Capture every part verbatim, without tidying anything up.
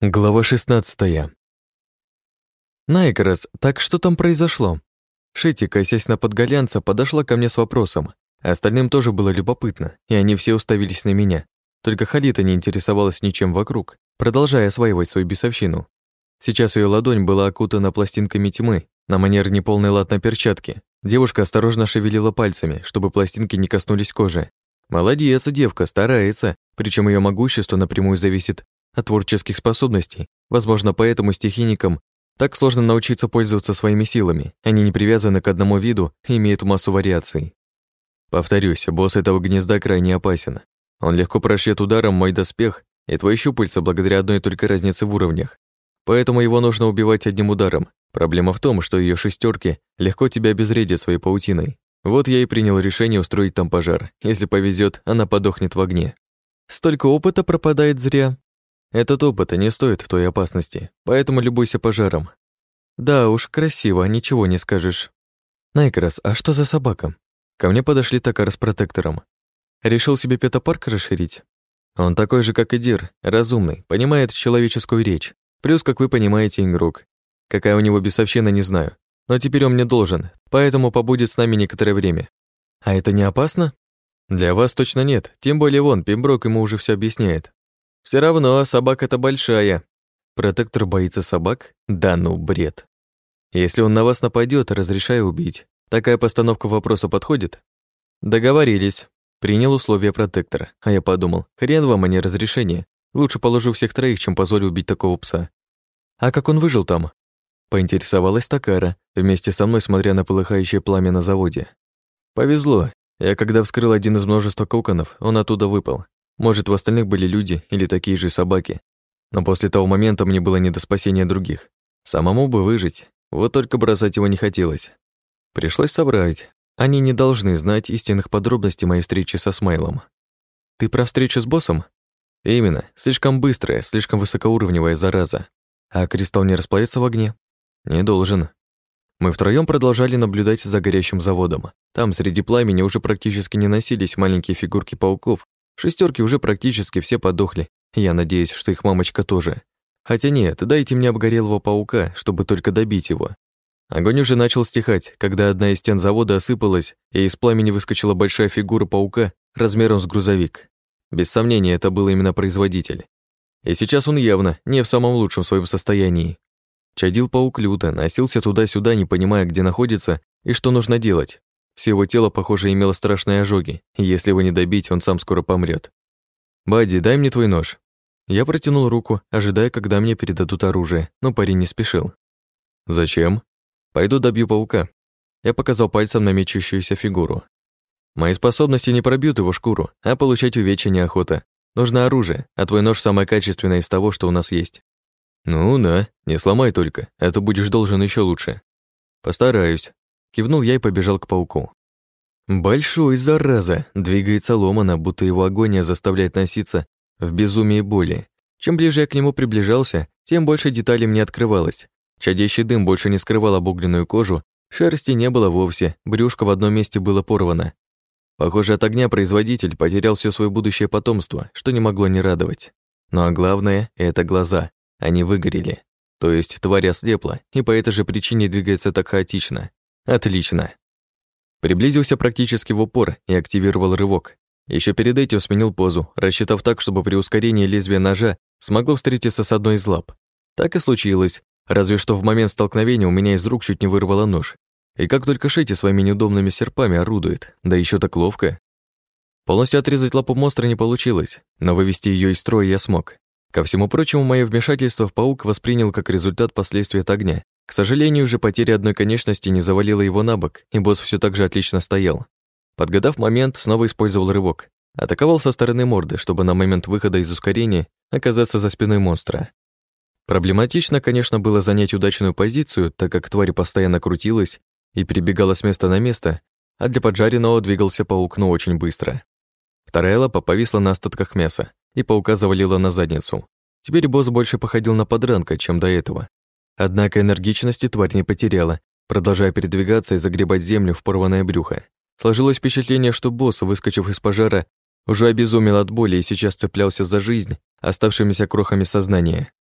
Глава шестнадцатая. Найкрос, так что там произошло? Шити, косясь на подголянца, подошла ко мне с вопросом. А остальным тоже было любопытно, и они все уставились на меня. Только Халита не интересовалась ничем вокруг, продолжая осваивать свою бесовщину. Сейчас ее ладонь была окутана пластинками тьмы, на манер неполной латной перчатки. Девушка осторожно шевелила пальцами, чтобы пластинки не коснулись кожи. Молодец, девка, старается, причем ее могущество напрямую зависит от творческих способностей. Возможно, поэтому стихийникам так сложно научиться пользоваться своими силами. Они не привязаны к одному виду и имеют массу вариаций. Повторюсь, босс этого гнезда крайне опасен. Он легко прошьет ударом мой доспех и твои щупальца благодаря одной только разнице в уровнях. Поэтому его нужно убивать одним ударом. Проблема в том, что ее шестерки легко тебя обезвредят своей паутиной. Вот я и принял решение устроить там пожар. Если повезет, она подохнет в огне. Столько опыта пропадает зря. Этот опыт не стоит той опасности, поэтому любуйся пожаром. Да уж, красиво, ничего не скажешь. Найкрос, а что за собака? Ко мне подошли Такар с протектором. Решил себе петопарк расширить? Он такой же, как и Дир, разумный, понимает человеческую речь. Плюс, как вы понимаете, игрок. Какая у него бесовщина, не знаю. Но теперь он мне должен, поэтому побудет с нами некоторое время. А это не опасно? Для вас точно нет, тем более вон, Пемброк ему уже все объясняет. Все равно, собака-то большая. Протектор боится собак? Да ну, бред. Если он на вас нападет, разрешаю убить. Такая постановка вопроса подходит? Договорились. Принял условия протектора, а я подумал, хрен вам, а не разрешение. Лучше положу всех троих, чем позволю убить такого пса. А как он выжил там? Поинтересовалась Такара, вместе со мной смотря на полыхающее пламя на заводе. Повезло. Я когда вскрыл один из множества коконов, он оттуда выпал. Может, в остальных были люди или такие же собаки. Но после того момента мне было не до спасения других. Самому бы выжить, вот только бросать его не хотелось. Пришлось собрать. Они не должны знать истинных подробностей моей встречи со Смайлом. Ты про встречу с боссом? Именно. Слишком быстрая, слишком высокоуровневая зараза. А кристалл не расплавится в огне? Не должен. Мы втроём продолжали наблюдать за горящим заводом. Там среди пламени уже практически не носились маленькие фигурки пауков. Шестерки уже практически все подохли. Я надеюсь, что их мамочка тоже. Хотя нет, дайте мне обгорелого паука, чтобы только добить его. Огонь уже начал стихать, когда одна из стен завода осыпалась, и из пламени выскочила большая фигура паука размером с грузовик. Без сомнения, это был именно производитель. И сейчас он явно не в самом лучшем своем состоянии. Чадил паук люто, носился туда-сюда, не понимая, где находится и что нужно делать. Все его тело, похоже, имело страшные ожоги, и если его не добить, он сам скоро помрет. «Бадди, дай мне твой нож». Я протянул руку, ожидая, когда мне передадут оружие, но парень не спешил. «Зачем?» «Пойду добью паука». Я показал пальцем на мечущуюся фигуру. «Мои способности не пробьют его шкуру, а получать увечья неохота. Нужно оружие, а твой нож самое качественное из того, что у нас есть». «Ну да, не сломай только, а то будешь должен еще лучше». «Постараюсь». Кивнул я и побежал к пауку. Большой, зараза, двигается ломано, будто его агония заставляет носиться в безумии боли. Чем ближе я к нему приближался, тем больше деталей мне открывалось. Чадящий дым больше не скрывал обугленную кожу, шерсти не было вовсе, брюшко в одном месте было порвано. Похоже, от огня производитель потерял все свое будущее потомство, что не могло не радовать. Ну а главное — это глаза. Они выгорели. То есть тварь ослепла, и по этой же причине двигается так хаотично. Отлично. Приблизился практически в упор и активировал рывок. Еще перед этим сменил позу, рассчитав так, чтобы при ускорении лезвия ножа смогло встретиться с одной из лап. Так и случилось, разве что в момент столкновения у меня из рук чуть не вырвало нож. И как только Шити своими неудобными серпами орудует, да еще так ловко. Полностью отрезать лапу монстра не получилось, но вывести ее из строя я смог. Ко всему прочему, мое вмешательство в паук воспринял как результат последствий от огня. К сожалению, уже потеря одной конечности не завалила его на бок, и босс все так же отлично стоял. Подгадав момент, снова использовал рывок. Атаковал со стороны морды, чтобы на момент выхода из ускорения оказаться за спиной монстра. Проблематично, конечно, было занять удачную позицию, так как тварь постоянно крутилась и перебегала с места на место, а для поджаренного двигался паук, но очень быстро. Вторая лапа повисла на остатках мяса, и паука завалила на задницу. Теперь босс больше походил на подранка, чем до этого. Однако энергичности тварь не потеряла, продолжая передвигаться и загребать землю в порванное брюхо. Сложилось впечатление, что босс, выскочив из пожара, уже обезумел от боли и сейчас цеплялся за жизнь оставшимися крохами сознания.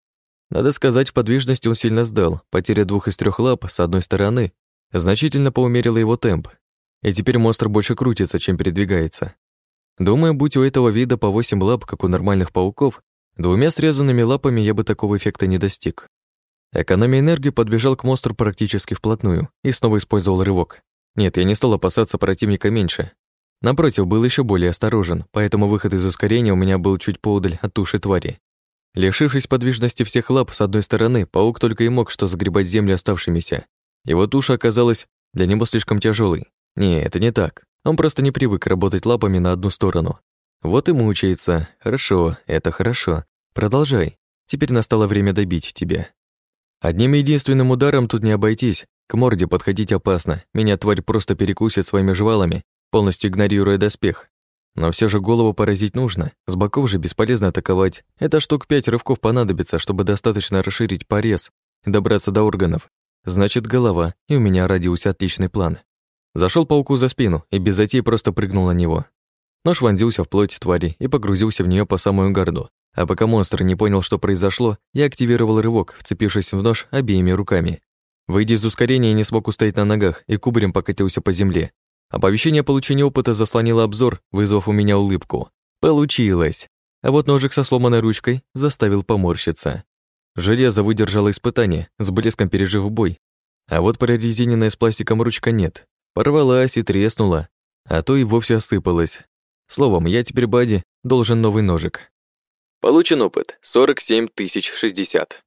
Надо сказать, в подвижности он сильно сдал. Потеря двух из трех лап с одной стороны значительно поумерила его темп. И теперь монстр больше крутится, чем передвигается. Думаю, будь у этого вида по восемь лап, как у нормальных пауков, двумя срезанными лапами я бы такого эффекта не достиг. Экономя энергию, подбежал к монстру практически вплотную и снова использовал рывок. Нет, я не стал опасаться противника меньше. Напротив, был еще более осторожен, поэтому выход из ускорения у меня был чуть поодаль от туши твари. Лишившись подвижности всех лап с одной стороны, паук только и мог что загребать землю оставшимися. Его туша оказалась для него слишком тяжелой. Не, это не так. Он просто не привык работать лапами на одну сторону. Вот и мучается. Хорошо, это хорошо. Продолжай. Теперь настало время добить тебя. Одним единственным ударом тут не обойтись. К морде подходить опасно. Меня тварь просто перекусит своими жвалами, полностью игнорируя доспех. Но все же голову поразить нужно. С боков же бесполезно атаковать. Это штук пять рывков понадобится, чтобы достаточно расширить порез и добраться до органов. Значит, голова, и у меня в радиусе отличный план. Зашел пауку за спину и без затей просто прыгнул на него. Нож вонзился в плоть твари и погрузился в нее по самую гарду. А пока монстр не понял, что произошло, я активировал рывок, вцепившись в нож обеими руками. Выйдя из ускорения, не смог устоять на ногах и кубарем покатился по земле. Оповещение о получении опыта заслонило обзор, вызвав у меня улыбку. Получилось! А вот ножик со сломанной ручкой заставил поморщиться. Железо выдержало испытание, с блеском пережив бой. А вот прорезиненная с пластиком ручка нет. Порвалась и треснула, а то и вовсе осыпалась. Словом, я теперь, Бади, должен новый ножик. Получен опыт сорок семь тысяч шестьдесят.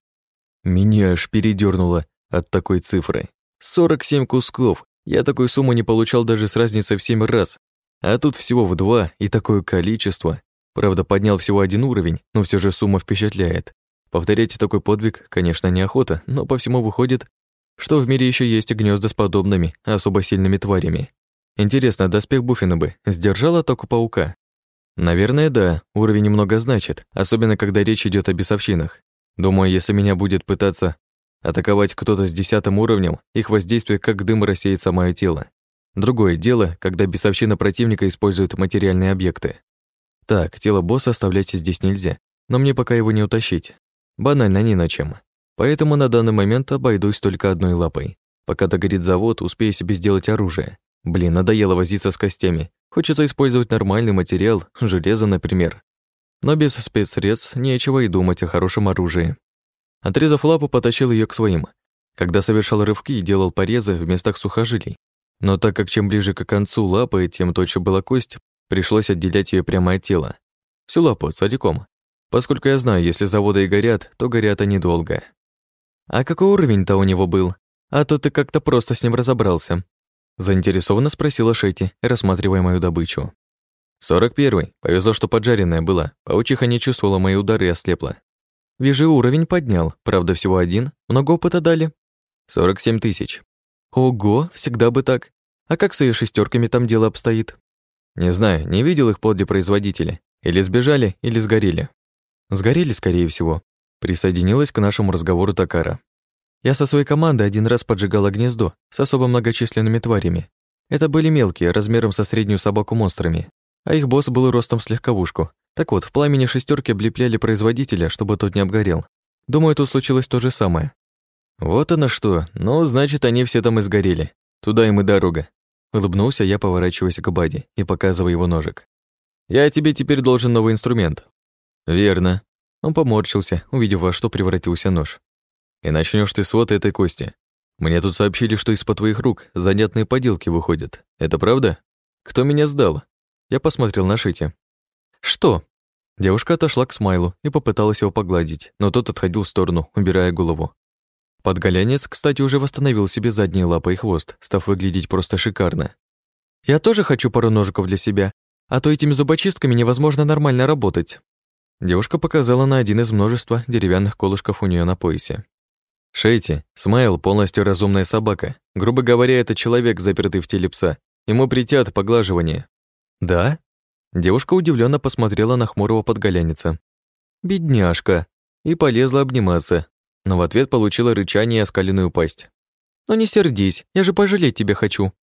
Меня аж передёрнуло от такой цифры. сорок семь кусков. Я такую сумму не получал даже с разницей в семь раз. А тут всего в два и такое количество. Правда, поднял всего один уровень, но все же сумма впечатляет. Повторять такой подвиг, конечно, неохота, но по всему выходит, что в мире еще есть и гнезда с подобными, особо сильными тварями. Интересно, доспех Буффина бы сдержал атаку паука? Наверное, да, уровень немного значит, особенно когда речь идет о бесовщинах. Думаю, если меня будет пытаться атаковать кто-то с десятым уровнем, их воздействие как дым рассеет самое тело. Другое дело, когда бесовщина противника использует материальные объекты. Так, тело босса оставлять здесь нельзя, но мне пока его не утащить. Банально ни на чем. Поэтому на данный момент обойдусь только одной лапой. Пока догорит завод, успею себе сделать оружие. Блин, надоело возиться с костями. Хочется использовать нормальный материал, железо, например. Но без спецсредств нечего и думать о хорошем оружии. Отрезав лапу, потащил ее к своим. Когда совершал рывки и делал порезы в местах сухожилий. Но так как чем ближе к концу лапы, тем тоньше была кость, пришлось отделять ее прямо от тела. Всю лапу целиком. Поскольку я знаю, если заводы и горят, то горят они долго. «А какой уровень-то у него был? А то ты как-то просто с ним разобрался», заинтересованно спросила Шетти, рассматривая мою добычу. «сорок первый. Повезло, что поджаренная была. Паучиха не чувствовала мои удары и ослепла. Вижу, уровень поднял. Правда, всего один. Много опыта дали?» «сорок семь тысяч». «Ого, всегда бы так. А как с ее шестерками там дело обстоит?» «Не знаю, не видел их подле производителя. Или сбежали, или сгорели». «Сгорели, скорее всего», присоединилась к нашему разговору Такара. «Я со своей командой один раз поджигала гнездо с особо многочисленными тварями. Это были мелкие, размером со среднюю собаку монстрами, а их босс был ростом с легковушку. Так вот, в пламени шестерки облепляли производителя, чтобы тот не обгорел. Думаю, тут случилось то же самое». «Вот оно что. Ну, значит, они все там и сгорели. Туда им и дорога». Улыбнулся я, поворачиваясь к Бади и показывая его ножик. «Я тебе теперь должен новый инструмент». «Верно». Он поморщился, увидев, во что превратился нож. «И начнешь ты с вот этой кости. Мне тут сообщили, что из-под твоих рук занятные поделки выходят. Это правда? Кто меня сдал?» Я посмотрел на Шетти. «Что?» Девушка отошла к Смайлу и попыталась его погладить, но тот отходил в сторону, убирая голову. Подголянец, кстати, уже восстановил себе задние лапы и хвост, став выглядеть просто шикарно. «Я тоже хочу пару ножиков для себя, а то этими зубочистками невозможно нормально работать». Девушка показала на один из множества деревянных колышков у нее на поясе. «Шетти, Смайл полностью разумная собака. Грубо говоря, это человек, запертый в теле пса. Ему притят поглаживание». «Да?» Девушка удивленно посмотрела на хмурого подголянца. «Бедняжка!» И полезла обниматься, но в ответ получила рычание и оскаленную пасть. «Ну не сердись, я же пожалеть тебя хочу».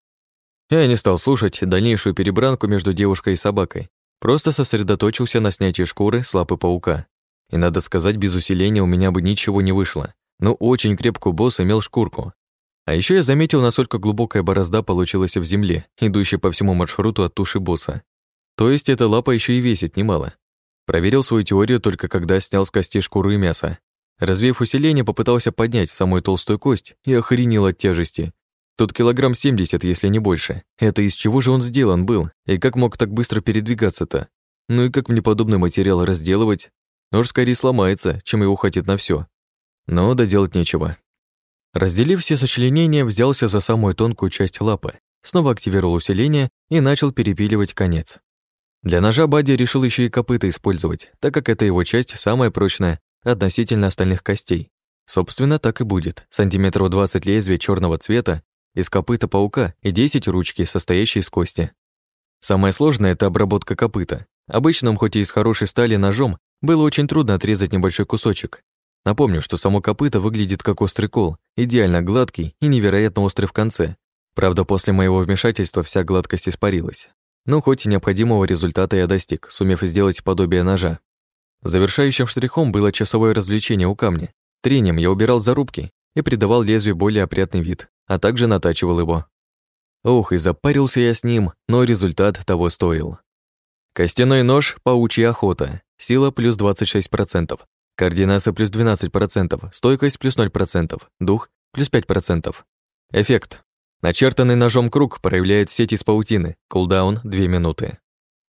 Я не стал слушать дальнейшую перебранку между девушкой и собакой. Просто сосредоточился на снятии шкуры с лапы паука. И надо сказать, без усиления у меня бы ничего не вышло. Но очень крепкий босс имел шкурку. А еще я заметил, насколько глубокая борозда получилась в земле, идущая по всему маршруту от туши босса. То есть эта лапа еще и весит немало. Проверил свою теорию только когда снял с костей шкуру и мясо. Развеяв усиление, попытался поднять самую толстую кость и охренел от тяжести. Тут килограмм семьдесят, если не больше. Это из чего же он сделан был? И как мог так быстро передвигаться-то? Ну и как мне подобный материал разделывать? Нож скорее сломается, чем его хватит на все. Но доделать нечего. Разделив все сочленения, взялся за самую тонкую часть лапы, снова активировал усиление и начал перепиливать конец. Для ножа Бадди решил еще и копыта использовать, так как эта его часть самая прочная относительно остальных костей. Собственно, так и будет. Сантиметров двадцать лезвия черного цвета из копыта паука и десять ручки, состоящие из кости. Самое сложное — это обработка копыта. Обычным, хоть и из хорошей стали, ножом было очень трудно отрезать небольшой кусочек. Напомню, что само копыто выглядит как острый кол, идеально гладкий и невероятно острый в конце. Правда, после моего вмешательства вся гладкость испарилась. Но хоть и необходимого результата я достиг, сумев сделать подобие ножа. Завершающим штрихом было часовое развлечение у камня. Трением я убирал зарубки и придавал лезвию более опрятный вид, а также натачивал его. Ох, и запарился я с ним, но результат того стоил. Костяной нож «Паучья охота». Сила плюс двадцать шесть процентов. Координация плюс двенадцать процентов. Стойкость плюс ноль процентов. Дух плюс пять процентов. Эффект. Начертанный ножом круг проявляет сеть из паутины. Кулдаун две минуты.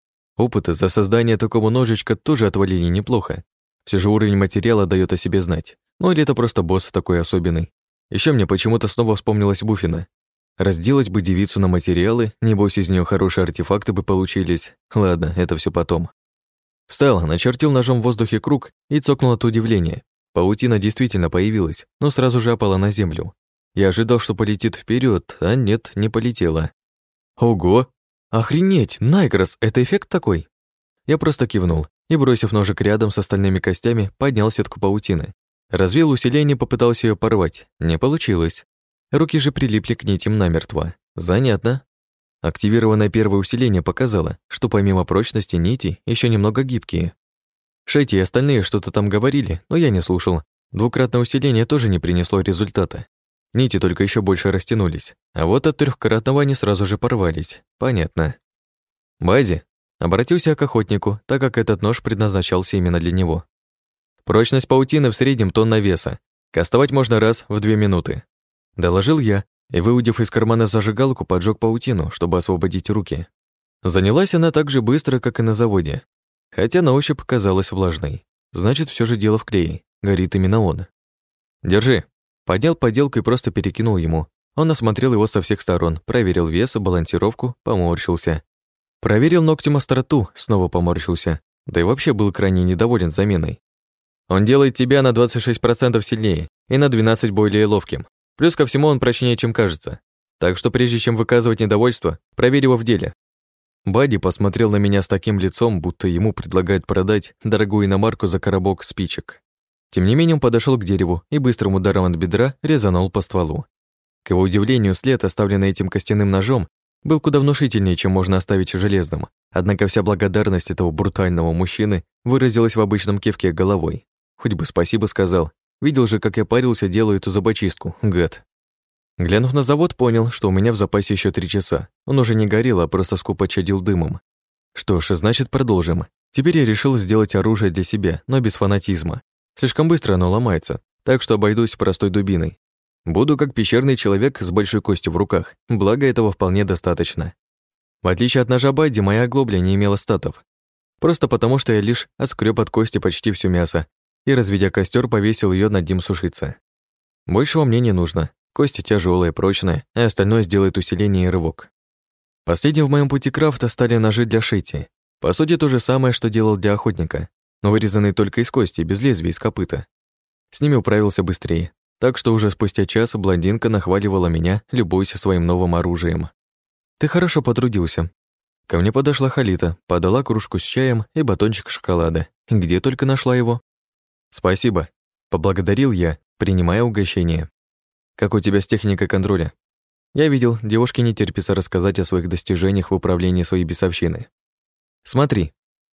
Опыты за создание такого ножичка тоже отвалили неплохо. Все же уровень материала дает о себе знать. Ну или это просто босс такой особенный. Еще мне почему-то снова вспомнилась Буффина. Разделать бы девицу на материалы, небось из нее хорошие артефакты бы получились. Ладно, это все потом. Встал, начертил ножом в воздухе круг и цокнул от удивления. Паутина действительно появилась, но сразу же опала на землю. Я ожидал, что полетит вперед, а нет, не полетела. Ого! Охренеть! Найкрос, это эффект такой? Я просто кивнул и, бросив ножик рядом с остальными костями, поднял сетку паутины. Развил усиление, попытался ее порвать. Не получилось. Руки же прилипли к нитям намертво. Занятно. Активированное первое усиление показало, что помимо прочности нити еще немного гибкие. Шети и остальные что-то там говорили, но я не слушал. Двукратное усиление тоже не принесло результата. Нити только еще больше растянулись, а вот от трехкратного они сразу же порвались. Понятно. Бази, обратился я к охотнику, так как этот нож предназначался именно для него. Прочность паутины в среднем тонна веса. Кастовать можно раз в две минуты. Доложил я и, выудив из кармана зажигалку, поджег паутину, чтобы освободить руки. Занялась она так же быстро, как и на заводе. Хотя на ощупь казалась влажной. Значит, все же дело в клее. Горит именно он. «Держи». Поднял поделку и просто перекинул ему. Он осмотрел его со всех сторон, проверил вес, балансировку, поморщился. Проверил ногтем остроту, снова поморщился. Да и вообще был крайне недоволен заменой. Он делает тебя на двадцать шесть процентов сильнее и на двенадцать более ловким. Плюс ко всему он прочнее, чем кажется. Так что прежде чем выказывать недовольство, проверь его в деле. Бадди посмотрел на меня с таким лицом, будто ему предлагают продать дорогую иномарку за коробок спичек. Тем не менее он подошел к дереву и быстрым ударом от бедра резанул по стволу. К его удивлению, след, оставленный этим костяным ножом, был куда внушительнее, чем можно оставить железным. Однако вся благодарность этого брутального мужчины выразилась в обычном кивке головой. Хоть бы спасибо сказал. Видел же, как я парился, делаю эту зубочистку, гад. Глянув на завод, понял, что у меня в запасе еще три часа. Он уже не горел, а просто скупо чадил дымом. Что ж, значит, продолжим. Теперь я решил сделать оружие для себя, но без фанатизма. Слишком быстро оно ломается, так что обойдусь простой дубиной. Буду как пещерный человек с большой костью в руках, благо этого вполне достаточно. В отличие от ножа Бадди, моя оглобля не имела статов. Просто потому, что я лишь отскреб от кости почти всё мясо и, разведя костер, повесил ее над ним сушиться. Большего мне не нужно. Кость тяжелая, прочная, а остальное сделает усиление и рывок. Последним в моем пути крафта стали ножи для шити. По сути, то же самое, что делал для охотника, но вырезанные только из кости, без лезвия, из копыта. С ними управился быстрее, так что уже спустя час блондинка нахваливала меня, любуясь своим новым оружием. «Ты хорошо потрудился». Ко мне подошла Халита, подала кружку с чаем и батончик шоколада. Где только нашла его? «Спасибо», — поблагодарил я, принимая угощение. «Как у тебя с техникой контроля?» Я видел, девушке не терпится рассказать о своих достижениях в управлении своей бесовщины. «Смотри».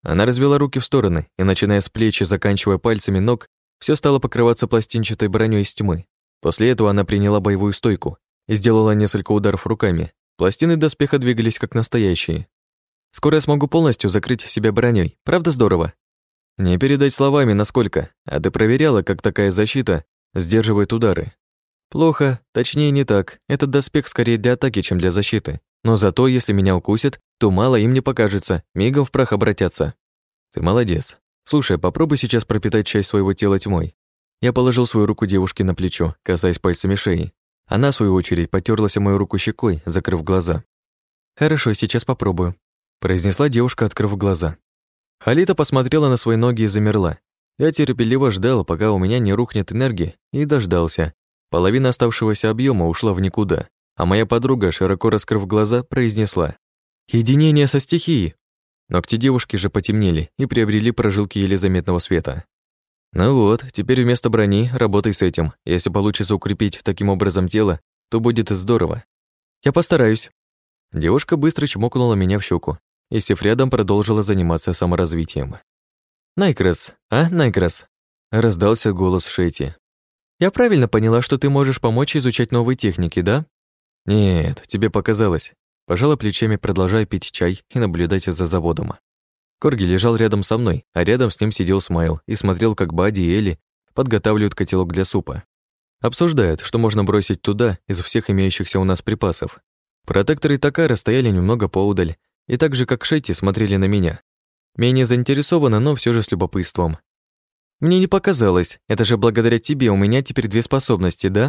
Она развела руки в стороны, и, начиная с плеч и заканчивая пальцами ног, все стало покрываться пластинчатой броней из тьмы. После этого она приняла боевую стойку и сделала несколько ударов руками. Пластины доспеха двигались как настоящие. Скоро я смогу полностью закрыть себя броней. Правда здорово? Не передать словами, насколько. А ты проверяла, как такая защита сдерживает удары? Плохо, точнее не так. Этот доспех скорее для атаки, чем для защиты. Но зато, если меня укусят, то мало им не покажется, мигом в прах обратятся. Ты молодец. Слушай, попробуй сейчас пропитать часть своего тела тьмой. Я положил свою руку девушке на плечо, касаясь пальцами шеи. Она, в свою очередь, потёрлась о мою руку щекой, закрыв глаза. «Хорошо, сейчас попробую», — произнесла девушка, открыв глаза. Халита посмотрела на свои ноги и замерла. Я терпеливо ждал, пока у меня не рухнет энергия, и дождался. Половина оставшегося объема ушла в никуда, а моя подруга, широко раскрыв глаза, произнесла: «Единение со стихией!» Ногти девушки же потемнели и приобрели прожилки еле заметного света. «Ну вот, теперь вместо брони работай с этим. Если получится укрепить таким образом тело, то будет здорово. Я постараюсь». Девушка быстро чмокнула меня в щеку и, сев рядом, продолжила заниматься саморазвитием. «Найкрас, а, Найкрас?» — раздался голос Шети. «Я правильно поняла, что ты можешь помочь изучать новые техники, да?» «Нет, тебе показалось». Пожала плечами, продолжая пить чай и наблюдать за заводом. Корги лежал рядом со мной, а рядом с ним сидел Смайл и смотрел, как Бадди и Элли подготавливают котелок для супа. Обсуждают, что можно бросить туда из всех имеющихся у нас припасов. Протектор и Такара стояли немного поудаль, и так же, как Шетти, смотрели на меня. Менее заинтересованно, но все же с любопытством. «Мне не показалось, это же благодаря тебе у меня теперь две способности, да?»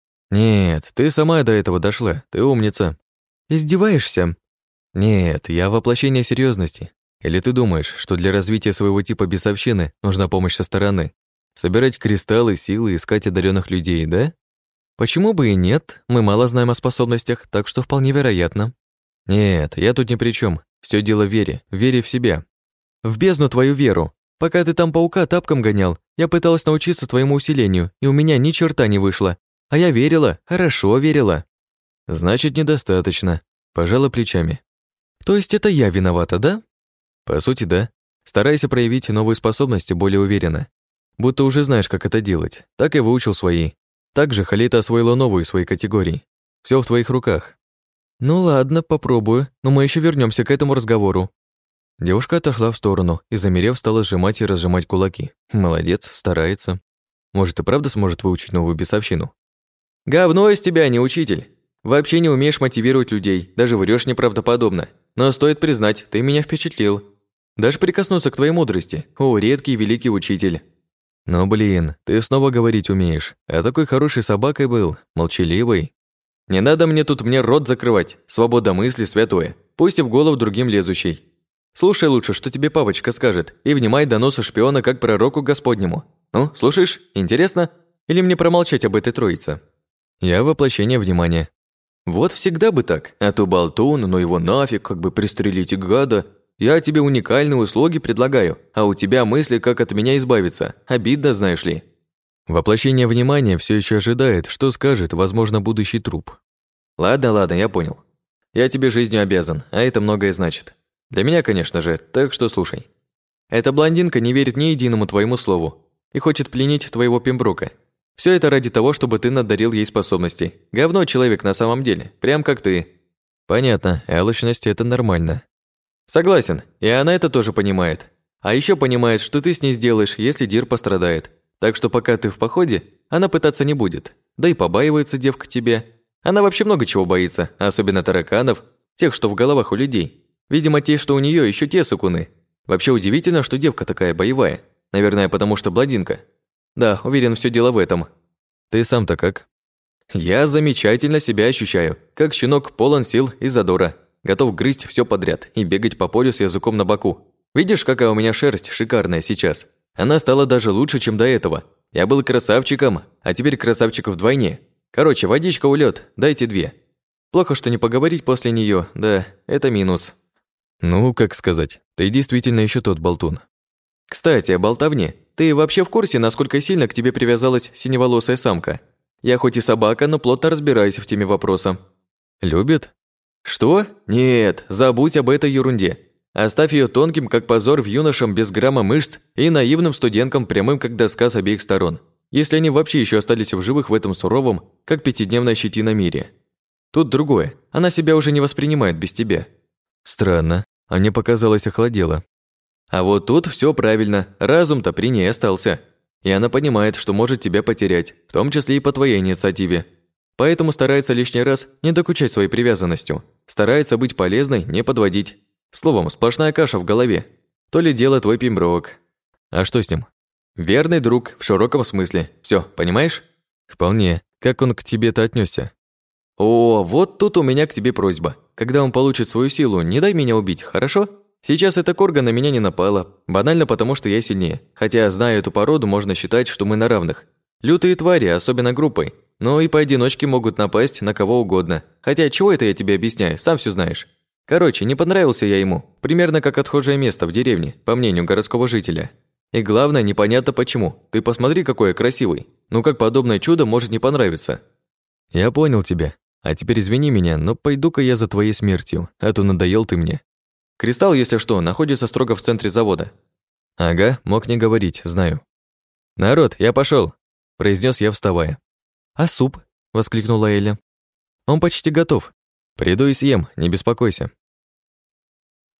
«Нет, ты сама до этого дошла, ты умница». «Издеваешься?» «Нет, я воплощение серьезности. Или ты думаешь, что для развития своего типа бесовщины нужна помощь со стороны? Собирать кристаллы, силы, искать одаренных людей, да?» «Почему бы и нет? Мы мало знаем о способностях, так что вполне вероятно». «Нет, я тут ни при чем. Все дело в вере, вере в себя». «В бездну твою веру. Пока ты там паука тапком гонял, я пыталась научиться твоему усилению, и у меня ни черта не вышло. А я верила, хорошо верила». «Значит, недостаточно», — пожала плечами. «То есть это я виновата, да?» «По сути, да. Старайся проявить новые способности более уверенно. Будто уже знаешь, как это делать. Так и выучил свои. Также Халита освоила новую из своей категории. Все в твоих руках». «Ну ладно, попробую, но мы еще вернемся к этому разговору». Девушка отошла в сторону и, замерев, стала сжимать и разжимать кулаки. Молодец, старается. Может, и правда сможет выучить новую бесовщину? «Говно из тебя, не учитель. Вообще не умеешь мотивировать людей, даже врёшь неправдоподобно. Но стоит признать, ты меня впечатлил. Даже прикоснуться к твоей мудрости. О, редкий и великий учитель». «Ну блин, ты снова говорить умеешь. А такой хорошей собакой был, молчаливый». «Не надо мне тут мне рот закрывать. Свобода мысли святое. Пусть и в голову другим лезущий. Слушай лучше, что тебе папочка скажет, и внимай доносу шпиона как пророку Господнему. Ну, слушаешь? Интересно? Или мне промолчать об этой троице?» «Я воплощение внимания». «Вот всегда бы так. А то болтун, ну его нафиг, как бы пристрелить гада. Я тебе уникальные услуги предлагаю, а у тебя мысли, как от меня избавиться. Обидно, знаешь ли». Воплощение внимания все еще ожидает, что скажет, возможно, будущий труп. «Ладно, ладно, я понял. Я тебе жизнью обязан, а это многое значит. Для меня, конечно же, так что слушай. Эта блондинка не верит ни единому твоему слову и хочет пленить твоего Пемброка. Все это ради того, чтобы ты надарил ей способностей. Говно человек на самом деле, прям как ты». «Понятно, алчность – это нормально». «Согласен, и она это тоже понимает. А еще понимает, что ты с ней сделаешь, если Дир пострадает. Так что пока ты в походе, она пытаться не будет. Да и побаивается девка тебе. Она вообще много чего боится, особенно тараканов, тех, что в головах у людей. Видимо, те, что у нее, еще те сукуны. Вообще удивительно, что девка такая боевая. Наверное, потому что блондинка. Да, уверен, все дело в этом». «Ты сам-то как?» «Я замечательно себя ощущаю, как щенок полон сил и задора. Готов грызть все подряд и бегать по полю с языком на боку. Видишь, какая у меня шерсть шикарная сейчас? Она стала даже лучше, чем до этого. Я был красавчиком, а теперь красавчик вдвойне. Короче, водичка улет, дайте две. Плохо, что не поговорить после нее, да, это минус». «Ну, как сказать, ты действительно еще тот болтун». «Кстати, о болтовне. Ты вообще в курсе, насколько сильно к тебе привязалась синеволосая самка? Я хоть и собака, но плотно разбираюсь в теме вопроса». «Любит?» «Что? Нет, забудь об этой ерунде. Оставь ее тонким, как позор, в юношам без грамма мышц и наивным студенткам, прямым, как доска с обеих сторон. Если они вообще еще остались в живых в этом суровом, как пятидневная щетина мире. Тут другое. Она себя уже не воспринимает без тебя. Странно. А мне показалось, охладела. А вот тут все правильно. Разум-то при ней остался. И она понимает, что может тебя потерять, в том числе и по твоей инициативе. Поэтому старается лишний раз не докучать своей привязанностью. Старается быть полезной, не подводить. Словом, сплошная каша в голове. То ли дело твой Пемброк. А что с ним? Верный друг, в широком смысле. Все, понимаешь? Вполне. Как он к тебе-то отнесся? О, вот тут у меня к тебе просьба. Когда он получит свою силу, не дай меня убить, хорошо? Сейчас эта корга на меня не напала. Банально потому, что я сильнее. Хотя, зная эту породу, можно считать, что мы на равных. Лютые твари, особенно группой. Но и поодиночке могут напасть на кого угодно. Хотя, чего это я тебе объясняю, сам все знаешь. Короче, не понравился я ему. Примерно как отхожее место в деревне, по мнению городского жителя. И главное, непонятно почему. Ты посмотри, какой я красивый. Ну как подобное чудо может не понравиться? Я понял тебя. А теперь извини меня, но пойду-ка я за твоей смертью, а то надоел ты мне. Кристалл, если что, находится строго в центре завода. Ага, мог не говорить, знаю. Народ, я пошел, произнес я, вставая. А суп? Воскликнула Эля. Он почти готов. Приду и съем, не беспокойся.